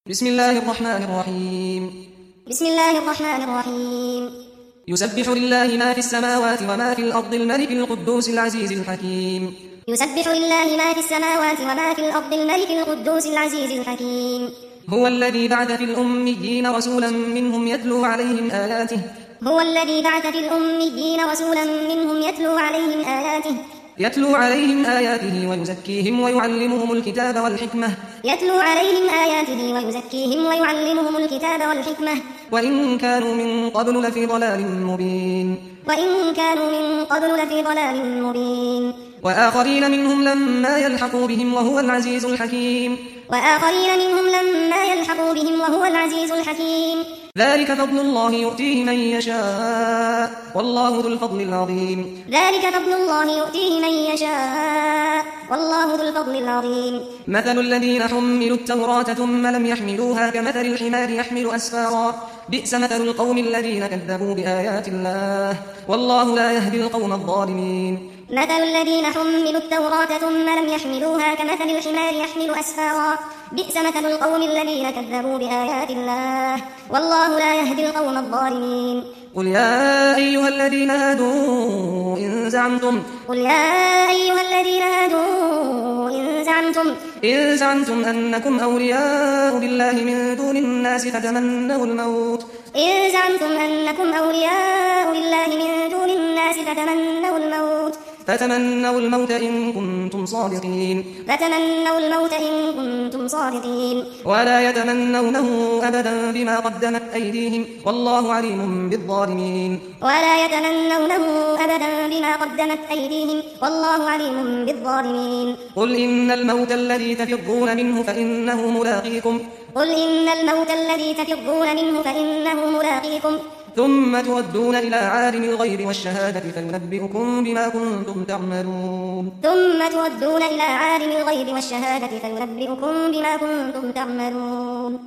بسم الله الرحمن الرحيم بسم الله الرحمن الرحيم يسبح لله ما في السماوات وما في الأرض الملك القدوس العزيز الحكيم يسبح لله ما في السماوات وما في الأرض الملك القدوس العزيز الحكيم هو الذي بعث في الأميين رسولا منهم يتلو عليهم آياته هو الذي بعث في الأميين رسولا منهم يتلو عليهم آياته ويزكيهم ويعلمهم الكتاب والحكمة وإن كانوا من قبل لفي ضلال مبين وآخرين منهم لما يلحقوا بهم وهو العزيز الحكيم ذلك فضل الله يؤتيه من يشاء والله ذو الفضل العظيم مثل الذين حملوا التوراة ثم لم يحملوها كمثل الحمار يحمل أسفارا بئس مثل القوم الذين كذبوا بآيات الله والله لا يهدي القوم الظالمين مثل الذين حملوا التوراة ثم لم يحملوها كمثل الحمار يحمل أسفارا بئس مثل القوم الذين كذبوا بآيات الله والله لا يهدي القوم الظالمين قل يا أيها الذين هادوا إن زعمتم أنكم أولياء لله من دون الناس فتمنوا الموت إن كنتم صادقين ولا يتمنونه أبدا بما قدمت أيديهم والله عليم بالظالمين قل إن الموت الذي تفرون منه فإنه ملاقيكم ثم تردون إلى عالم الغيب والشهادة فينبئكم بما كنتم تعملون